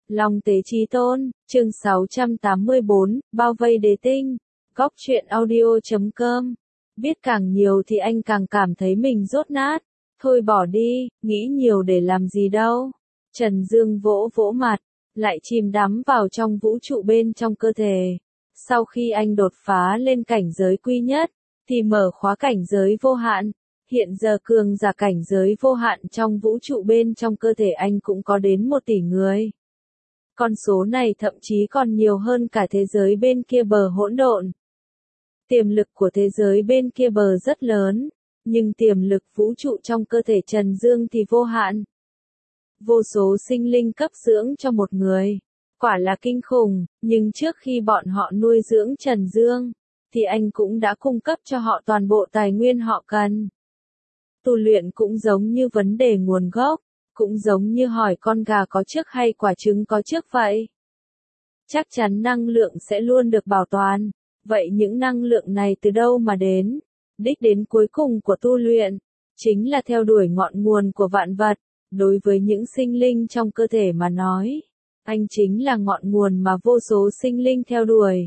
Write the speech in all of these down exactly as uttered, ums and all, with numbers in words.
Long Tế Chí Tôn, chương sáu trăm tám mươi bốn, bao vây đế tinh. Góc truyện audio chấm com. Biết càng nhiều thì anh càng cảm thấy mình dốt nát. Thôi bỏ đi, nghĩ nhiều để làm gì đâu. Trần Dương vỗ vỗ mặt, lại chìm đắm vào trong vũ trụ bên trong cơ thể. Sau khi anh đột phá lên cảnh giới quy nhất, thì mở khóa cảnh giới vô hạn. Hiện giờ cường giả cảnh giới vô hạn trong vũ trụ bên trong cơ thể anh cũng có đến một tỷ người. Con số này thậm chí còn nhiều hơn cả thế giới bên kia bờ hỗn độn. Tiềm lực của thế giới bên kia bờ rất lớn, nhưng tiềm lực vũ trụ trong cơ thể Trần Dương thì vô hạn. Vô số sinh linh cấp dưỡng cho một người, quả là kinh khủng, nhưng trước khi bọn họ nuôi dưỡng Trần Dương, thì anh cũng đã cung cấp cho họ toàn bộ tài nguyên họ cần. Tu luyện cũng giống như vấn đề nguồn gốc, cũng giống như hỏi con gà có trước hay quả trứng có trước vậy. Chắc chắn năng lượng sẽ luôn được bảo toàn, vậy những năng lượng này từ đâu mà đến? Đích đến cuối cùng của tu luyện, chính là theo đuổi ngọn nguồn của vạn vật. Đối với những sinh linh trong cơ thể mà nói, anh chính là ngọn nguồn mà vô số sinh linh theo đuổi.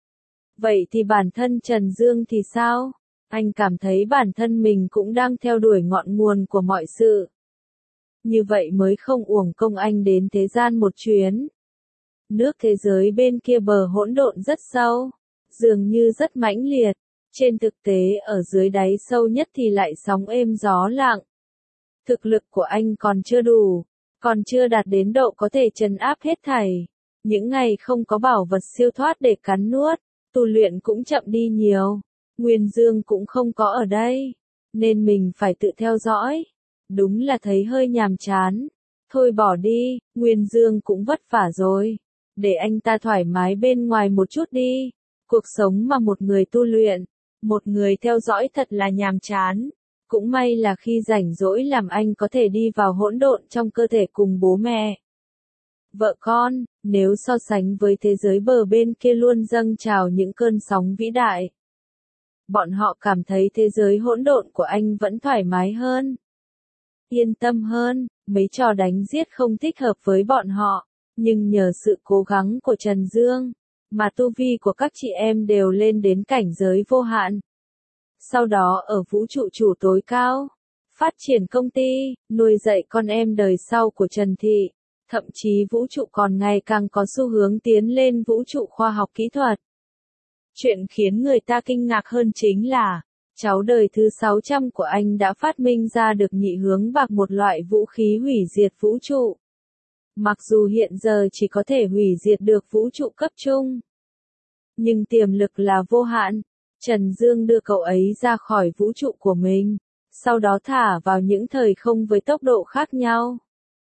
Vậy thì bản thân Trần Dương thì sao? Anh cảm thấy bản thân mình cũng đang theo đuổi ngọn nguồn của mọi sự. Như vậy mới không uổng công anh đến thế gian một chuyến. Nước thế giới bên kia bờ hỗn độn rất sâu, dường như rất mãnh liệt. Trên thực tế ở dưới đáy sâu nhất thì lại sóng êm gió lặng. Thực lực của anh còn chưa đủ, còn chưa đạt đến độ có thể trấn áp hết thảy. Những ngày không có bảo vật siêu thoát để cắn nuốt, tu luyện cũng chậm đi nhiều. Nguyên Dương cũng không có ở đây, nên mình phải tự theo dõi. Đúng là thấy hơi nhàm chán. Thôi bỏ đi, Nguyên Dương cũng vất vả rồi. Để anh ta thoải mái bên ngoài một chút đi. Cuộc sống mà một người tu luyện, một người theo dõi thật là nhàm chán. Cũng may là khi rảnh rỗi làm anh có thể đi vào hỗn độn trong cơ thể cùng bố mẹ, vợ con, nếu so sánh với thế giới bờ bên kia luôn dâng trào những cơn sóng vĩ đại. Bọn họ cảm thấy thế giới hỗn độn của anh vẫn thoải mái hơn, yên tâm hơn, mấy trò đánh giết không thích hợp với bọn họ, nhưng nhờ sự cố gắng của Trần Dương, mà tu vi của các chị em đều lên đến cảnh giới vô hạn. Sau đó ở vũ trụ chủ tối cao, phát triển công ty, nuôi dạy con em đời sau của Trần Thị, thậm chí vũ trụ còn ngày càng có xu hướng tiến lên vũ trụ khoa học kỹ thuật. Chuyện khiến người ta kinh ngạc hơn chính là, cháu đời thứ sáu trăm của anh đã phát minh ra được nhị hướng bạc, một loại vũ khí hủy diệt vũ trụ. Mặc dù hiện giờ chỉ có thể hủy diệt được vũ trụ cấp trung, nhưng tiềm lực là vô hạn. Trần Dương đưa cậu ấy ra khỏi vũ trụ của mình, sau đó thả vào những thời không với tốc độ khác nhau.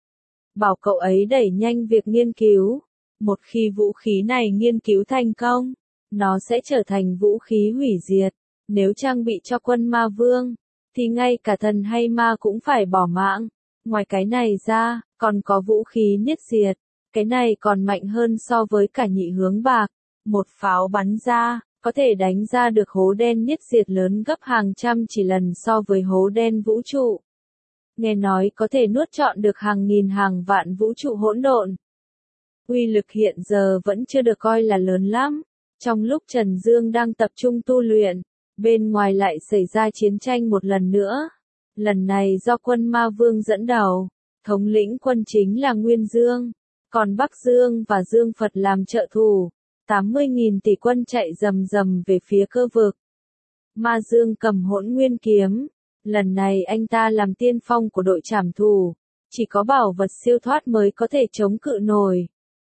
Bảo cậu ấy đẩy nhanh việc nghiên cứu. Một khi vũ khí này nghiên cứu thành công, nó sẽ trở thành vũ khí hủy diệt. Nếu trang bị cho quân ma vương, thì ngay cả thần hay ma cũng phải bỏ mạng. Ngoài cái này ra, còn có vũ khí niết diệt. Cái này còn mạnh hơn so với cả nhị hướng bạc. Một pháo bắn ra, có thể đánh ra được hố đen niết diệt lớn gấp hàng trăm chỉ lần so với hố đen vũ trụ. Nghe nói có thể nuốt trọn được hàng nghìn hàng vạn vũ trụ hỗn độn. Uy lực hiện giờ vẫn chưa được coi là lớn lắm. Trong lúc Trần Dương đang tập trung tu luyện, bên ngoài lại xảy ra chiến tranh một lần nữa. Lần này do quân ma vương dẫn đầu, thống lĩnh quân chính là Nguyên Dương, còn Bắc Dương và Dương Phật làm trợ thủ. tám mươi nghìn tỷ quân chạy rầm rầm về phía cơ vực. Ma Dương cầm hỗn nguyên kiếm. Lần này anh ta làm tiên phong của đội trảm thù. Chỉ có bảo vật siêu thoát mới có thể chống cự nổi.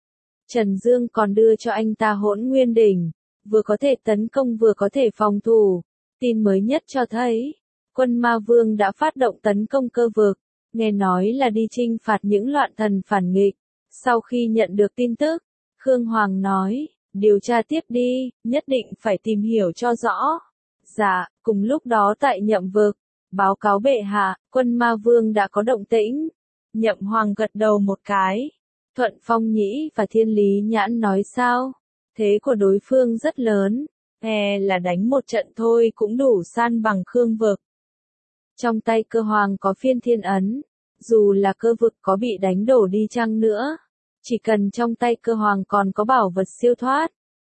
Trần Dương còn đưa cho anh ta hỗn nguyên đỉnh. Vừa có thể tấn công vừa có thể phòng thủ. Tin mới nhất cho thấy, quân ma vương đã phát động tấn công cơ vực. Nghe nói là đi chinh phạt những loạn thần phản nghịch. Sau khi nhận được tin tức, Khương Hoàng nói, điều tra tiếp đi, nhất định phải tìm hiểu cho rõ. Dạ, cùng lúc đó tại Nhậm Vực, báo cáo bệ hạ, quân ma vương đã có động tĩnh. Nhậm Hoàng gật đầu một cái. Thuận Phong Nhĩ và Thiên Lý Nhãn nói sao? Thế của đối phương rất lớn, e là đánh một trận thôi cũng đủ san bằng Khương Vực. Trong tay Cơ Hoàng có phiên thiên ấn, dù là cơ vực có bị đánh đổ đi chăng nữa, Chỉ cần trong tay cơ hoàng còn có bảo vật siêu thoát,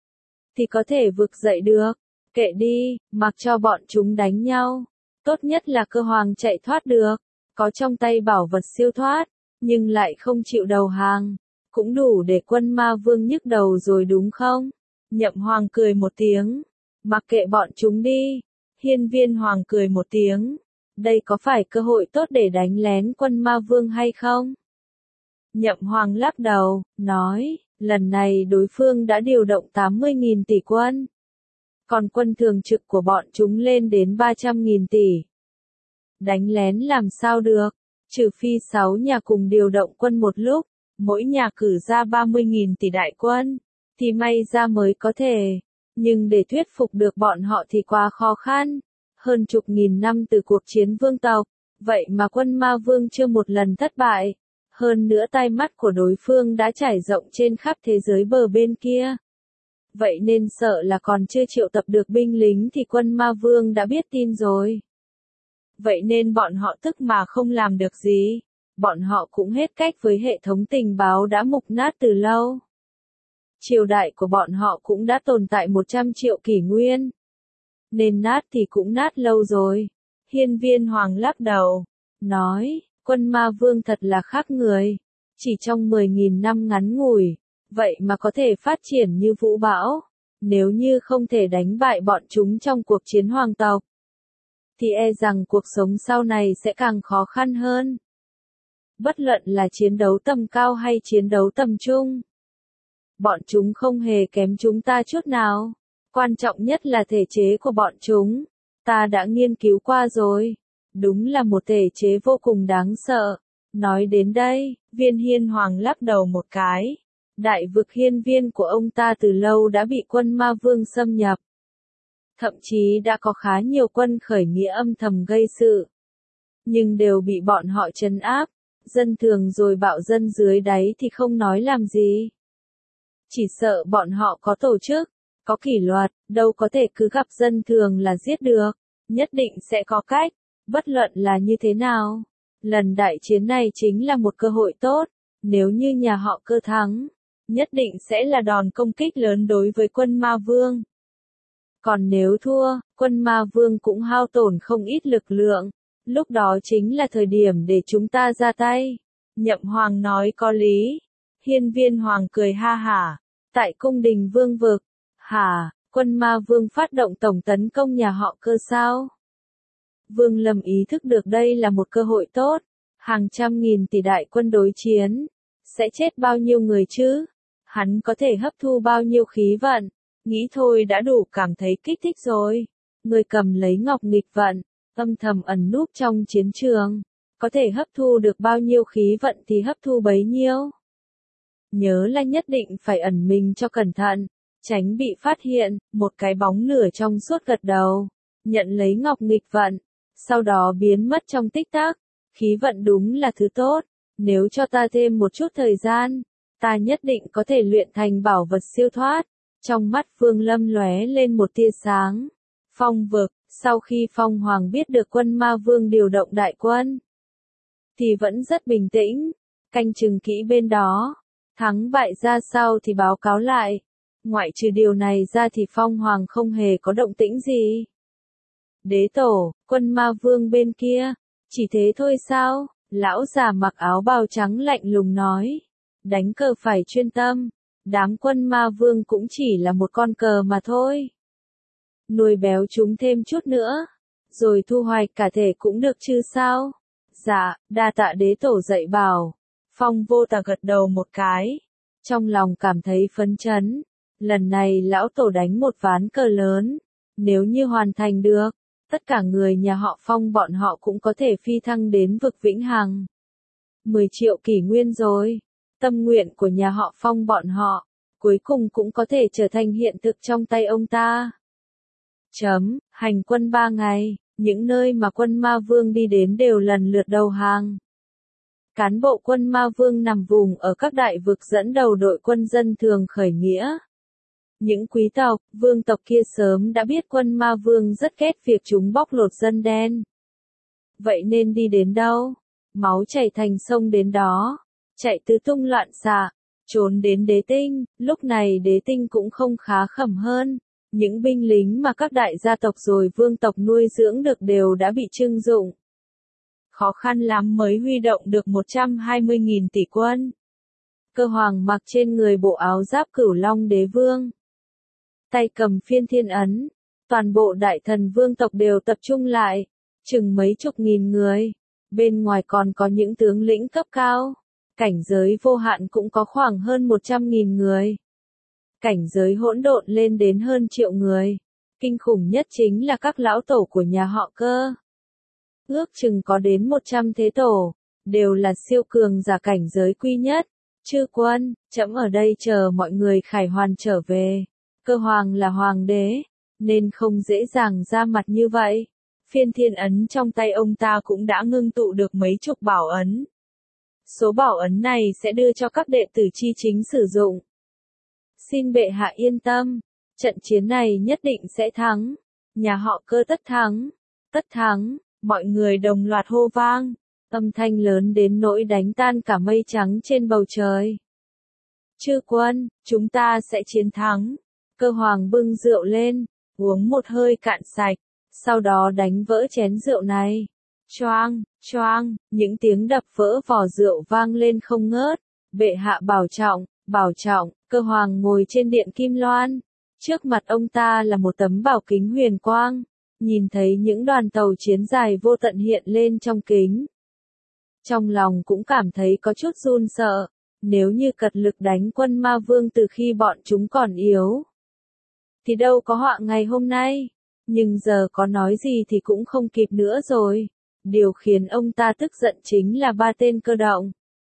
thì có thể vực dậy được. Kệ đi, mặc cho bọn chúng đánh nhau. Tốt nhất là cơ hoàng chạy thoát được. Có trong tay bảo vật siêu thoát, nhưng lại không chịu đầu hàng. Cũng đủ để quân ma vương nhức đầu rồi đúng không? Nhậm Hoàng cười một tiếng. Mặc kệ bọn chúng đi. Hiên Viên Hoàng cười một tiếng. Đây có phải cơ hội tốt để đánh lén quân ma vương hay không? Nhậm Hoàng lắc đầu, nói, lần này đối phương đã điều động tám mươi nghìn tỷ quân. Còn quân thường trực của bọn chúng lên đến ba trăm nghìn tỷ. Đánh lén làm sao được, trừ phi sáu nhà cùng điều động quân một lúc, mỗi nhà cử ra ba mươi nghìn tỷ đại quân, thì may ra mới có thể. Nhưng để thuyết phục được bọn họ thì quá khó khăn. Hơn chục nghìn năm từ cuộc chiến vương tộc, vậy mà quân ma vương chưa một lần thất bại. Hơn nữa tai mắt của đối phương đã trải rộng trên khắp thế giới bờ bên kia. Vậy nên sợ là còn chưa triệu tập được binh lính thì quân ma vương đã biết tin rồi. Vậy nên bọn họ tức mà không làm được gì. Bọn họ cũng hết cách với hệ thống tình báo đã mục nát từ lâu. Triều đại của bọn họ cũng đã tồn tại một trăm triệu kỷ nguyên. Nên nát thì cũng nát lâu rồi. Hiên Viên Hoàng lắc đầu, nói, quân ma vương thật là khác người. Chỉ trong mười nghìn năm ngắn ngủi, vậy mà có thể phát triển như vũ bão. Nếu như không thể đánh bại bọn chúng trong cuộc chiến hoàng tộc, thì e rằng cuộc sống sau này sẽ càng khó khăn hơn. Bất luận là chiến đấu tầm cao hay chiến đấu tầm trung, bọn chúng không hề kém chúng ta chút nào. Quan trọng nhất là thể chế của bọn chúng. Ta đã nghiên cứu qua rồi. Đúng là một thể chế vô cùng đáng sợ. Nói đến đây, Viên Hiên Hoàng lắc đầu một cái. Đại vực hiên viên của ông ta từ lâu đã bị quân ma vương xâm nhập. Thậm chí đã có khá nhiều quân khởi nghĩa âm thầm gây sự. Nhưng đều bị bọn họ trấn áp. Dân thường rồi bạo dân dưới đáy thì không nói làm gì. Chỉ sợ bọn họ có tổ chức, có kỷ luật, đâu có thể cứ gặp dân thường là giết được. Nhất định sẽ có cách, bất luận là như thế nào. Lần đại chiến này chính là một cơ hội tốt. Nếu như nhà họ Cơ thắng, nhất định sẽ là đòn công kích lớn đối với quân ma vương. Còn nếu thua, quân ma vương cũng hao tổn không ít lực lượng. Lúc đó chính là thời điểm để chúng ta ra tay. Nhậm Hoàng nói có lý. Hiên Viên Hoàng cười ha hả. Tại cung đình vương vực, hả, quân ma vương phát động tổng tấn công nhà họ Cơ sao? Vương Lâm ý thức được đây là một cơ hội tốt. Hàng trăm nghìn tỷ đại quân đối chiến. Sẽ chết bao nhiêu người chứ? Hắn có thể hấp thu bao nhiêu khí vận? Nghĩ thôi đã đủ cảm thấy kích thích rồi. Người cầm lấy ngọc nghịch vận, âm thầm ẩn núp trong chiến trường. Có thể hấp thu được bao nhiêu khí vận thì hấp thu bấy nhiêu. Nhớ là nhất định phải ẩn mình cho cẩn thận, tránh bị phát hiện. Một cái bóng nửa trong suốt gật đầu, nhận lấy ngọc nghịch vận, sau đó biến mất trong tích tắc. Khí vận đúng là thứ tốt, nếu cho ta thêm một chút thời gian, ta nhất định có thể luyện thành bảo vật siêu thoát. Trong mắt Vương Lâm lóe lên một tia sáng. Phong vực, sau khi Phong Hoàng biết được quân ma vương điều động đại quân, thì vẫn rất bình tĩnh, canh chừng kỹ bên đó. Thắng bại ra sao thì báo cáo lại. Ngoại trừ điều này ra thì Phong Hoàng không hề có động tĩnh gì. Đế tổ, quân ma vương bên kia, chỉ thế thôi sao? Lão già mặc áo bào trắng lạnh lùng nói. Đánh cờ phải chuyên tâm. Đám quân ma vương cũng chỉ là một con cờ mà thôi. Nuôi béo chúng thêm chút nữa, rồi thu hoạch cả thể cũng được chứ sao? Dạ, đa tạ đế tổ dạy bảo. Phong Vô Tà gật đầu một cái. Trong lòng cảm thấy phấn chấn. Lần này lão tổ đánh một ván cờ lớn. Nếu như hoàn thành được, tất cả người nhà họ Phong bọn họ cũng có thể phi thăng đến vực vĩnh hằng. mười triệu kỷ nguyên rồi. Tâm nguyện của nhà họ Phong bọn họ, cuối cùng cũng có thể trở thành hiện thực trong tay ông ta. Chấm, hành quân ba ngày, những nơi mà quân ma vương đi đến đều lần lượt đầu hàng. Cán bộ quân ma vương nằm vùng ở các đại vực dẫn đầu đội quân dân thường khởi nghĩa. Những quý tộc, vương tộc kia sớm đã biết quân ma vương rất ghét việc chúng bóc lột dân đen. Vậy nên đi đến đâu, máu chảy thành sông đến đó, chạy tứ tung loạn xạ. trốn đến đế tinh, lúc này đế tinh cũng không khá khẩm hơn. Những binh lính mà các đại gia tộc rồi vương tộc nuôi dưỡng được đều đã bị trưng dụng. Khó khăn lắm mới huy động được một trăm hai mươi nghìn tỷ quân. Cơ Hoàng mặc trên người bộ áo giáp Cửu Long Đế Vương. Tay cầm phiên thiên ấn, toàn bộ đại thần vương tộc đều tập trung lại, chừng mấy chục nghìn người. Bên ngoài còn có những tướng lĩnh cấp cao. Cảnh giới vô hạn cũng có khoảng hơn một trăm nghìn người. Cảnh giới hỗn độn lên đến hơn triệu người. Kinh khủng nhất chính là các lão tổ của nhà họ Cơ. Ước chừng có đến một trăm thế tổ, đều là siêu cường giả cảnh giới quy nhất. Chư quân, trẫm ở đây chờ mọi người khải hoàn trở về. Cơ Hoàng là hoàng đế, nên không dễ dàng ra mặt như vậy. Phiên thiên ấn trong tay ông ta cũng đã ngưng tụ được mấy chục bảo ấn. Số bảo ấn này sẽ đưa cho các đệ tử chi chính sử dụng. Xin bệ hạ yên tâm, trận chiến này nhất định sẽ thắng. Nhà họ Cơ tất thắng, tất thắng, mọi người đồng loạt hô vang. Âm thanh lớn đến nỗi đánh tan cả mây trắng trên bầu trời. Chư quân, chúng ta sẽ chiến thắng. Cơ Hoàng bưng rượu lên, uống một hơi cạn sạch, sau đó đánh vỡ chén rượu này. Choang, choang, những tiếng đập vỡ vỏ rượu vang lên không ngớt. Bệ hạ bảo trọng, bảo trọng. Cơ Hoàng ngồi trên điện kim loan. Trước mặt ông ta là một tấm bảo kính huyền quang. Nhìn thấy những đoàn tàu chiến dài vô tận hiện lên trong kính. Trong lòng cũng cảm thấy có chút run sợ. Nếu như cật lực đánh quân ma vương từ khi bọn chúng còn yếu, thì đâu có họa ngày hôm nay. Nhưng giờ có nói gì thì cũng không kịp nữa rồi. Điều khiến ông ta tức giận chính là ba tên cơ động.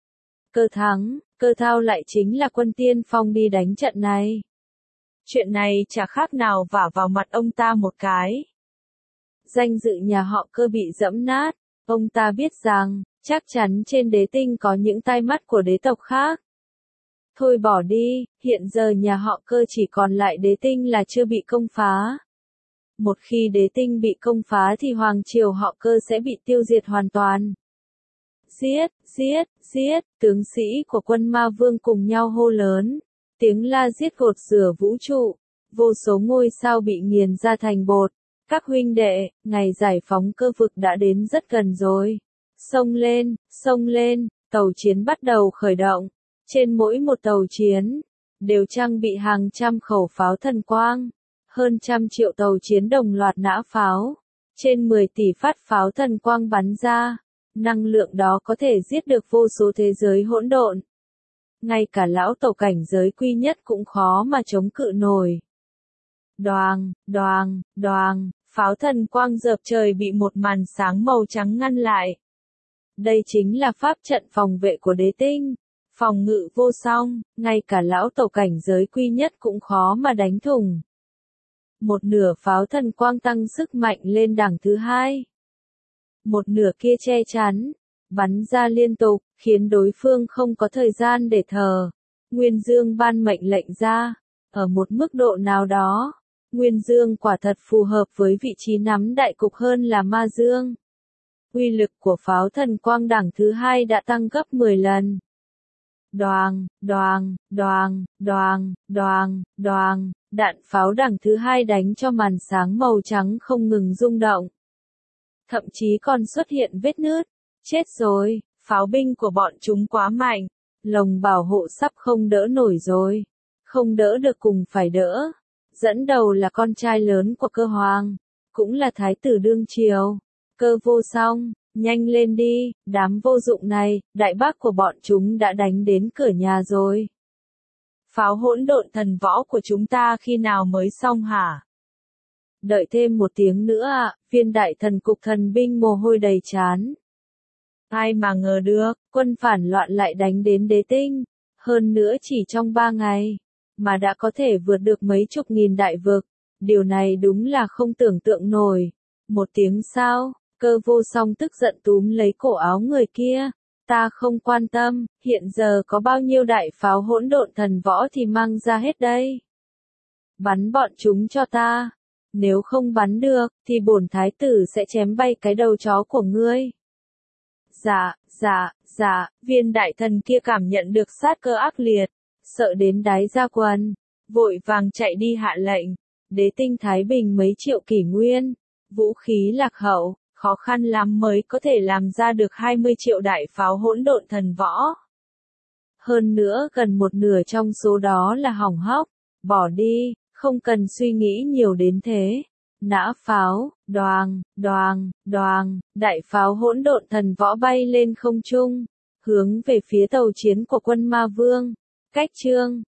Cơ Thắng, Cơ Thao lại chính là quân tiên phong đi đánh trận này. Chuyện này chả khác nào vả vào mặt ông ta một cái. Danh dự nhà họ Cơ bị dẫm nát. Ông ta biết rằng, chắc chắn trên đế tinh có những tai mắt của đế tộc khác. Thôi bỏ đi, hiện giờ nhà họ Cơ chỉ còn lại đế tinh là chưa bị công phá. Một khi đế tinh bị công phá thì hoàng triều họ Cơ sẽ bị tiêu diệt hoàn toàn. Giết, giết, giết, tướng sĩ của quân ma vương cùng nhau hô lớn. Tiếng la giết gột rửa vũ trụ. Vô số ngôi sao bị nghiền ra thành bột. Các huynh đệ, ngày giải phóng cơ vực đã đến rất gần rồi. Xông lên, xông lên, tàu chiến bắt đầu khởi động. Trên mỗi một tàu chiến, đều trang bị hàng trăm khẩu pháo thần quang. Hơn trăm triệu tàu chiến đồng loạt nã pháo. Trên mười tỷ phát pháo thần quang bắn ra. Năng lượng đó có thể giết được vô số thế giới hỗn độn. Ngay cả lão tổ cảnh giới quy nhất cũng khó mà chống cự nổi. Đoàng, đoàng, đoàng, pháo thần quang dợp trời bị một màn sáng màu trắng ngăn lại. Đây chính là pháp trận phòng vệ của đế tinh. Phòng ngự vô song, ngay cả lão tổ cảnh giới quy nhất cũng khó mà đánh thủng. Một nửa pháo thần quang tăng sức mạnh lên đẳng thứ hai. Một nửa kia che chắn, bắn ra liên tục, khiến đối phương không có thời gian để thở. Nguyên Dương ban mệnh lệnh ra, ở một mức độ nào đó, Nguyên Dương quả thật phù hợp với vị trí nắm đại cục hơn là Ma Dương. Uy lực của pháo thần quang đẳng thứ hai đã tăng gấp mười lần. Đoàng, đoàng, đoàng, đoàng, đoàng, đoàng, đạn pháo đẳng thứ hai đánh cho màn sáng màu trắng không ngừng rung động. Thậm chí còn xuất hiện vết nứt. Chết rồi, pháo binh của bọn chúng quá mạnh. Lồng bảo hộ sắp không đỡ nổi rồi. Không đỡ được cùng phải đỡ. Dẫn đầu là con trai lớn của Cơ Hoàng. Cũng là thái tử đương triều. Cơ Vô Song, nhanh lên đi, đám vô dụng này, đại bác của bọn chúng đã đánh đến cửa nhà rồi. Pháo hỗn độn thần võ của chúng ta khi nào mới xong hả? Đợi thêm một tiếng nữa ạ, à, viên đại thần cục thần binh mồ hôi đầy trán. Ai mà ngờ được, quân phản loạn lại đánh đến đế tinh. Hơn nữa chỉ trong ba ngày, mà đã có thể vượt được mấy chục nghìn đại vực. Điều này đúng là không tưởng tượng nổi. Một tiếng sau, Cơ Vô Song tức giận túm lấy cổ áo người kia. Ta không quan tâm, hiện giờ có bao nhiêu đại pháo hỗn độn thần võ thì mang ra hết đây. Bắn bọn chúng cho ta. Nếu không bắn được, thì bổn thái tử sẽ chém bay cái đầu chó của ngươi. Dạ, dạ, dạ, viên đại thần kia cảm nhận được sát cơ ác liệt. sợ đến đái ra quần, vội vàng chạy đi hạ lệnh, đế tinh Thái Bình mấy triệu kỷ nguyên, vũ khí lạc hậu, khó khăn lắm mới có thể làm ra được hai mươi triệu đại pháo hỗn độn thần võ. Hơn nữa gần một nửa trong số đó là hỏng hóc, bỏ đi, không cần suy nghĩ nhiều đến thế. Nã pháo, đoàng, đoàng, đoàng, đại pháo hỗn độn thần võ bay lên không trung, hướng về phía tàu chiến của quân Ma Vương. Cách chương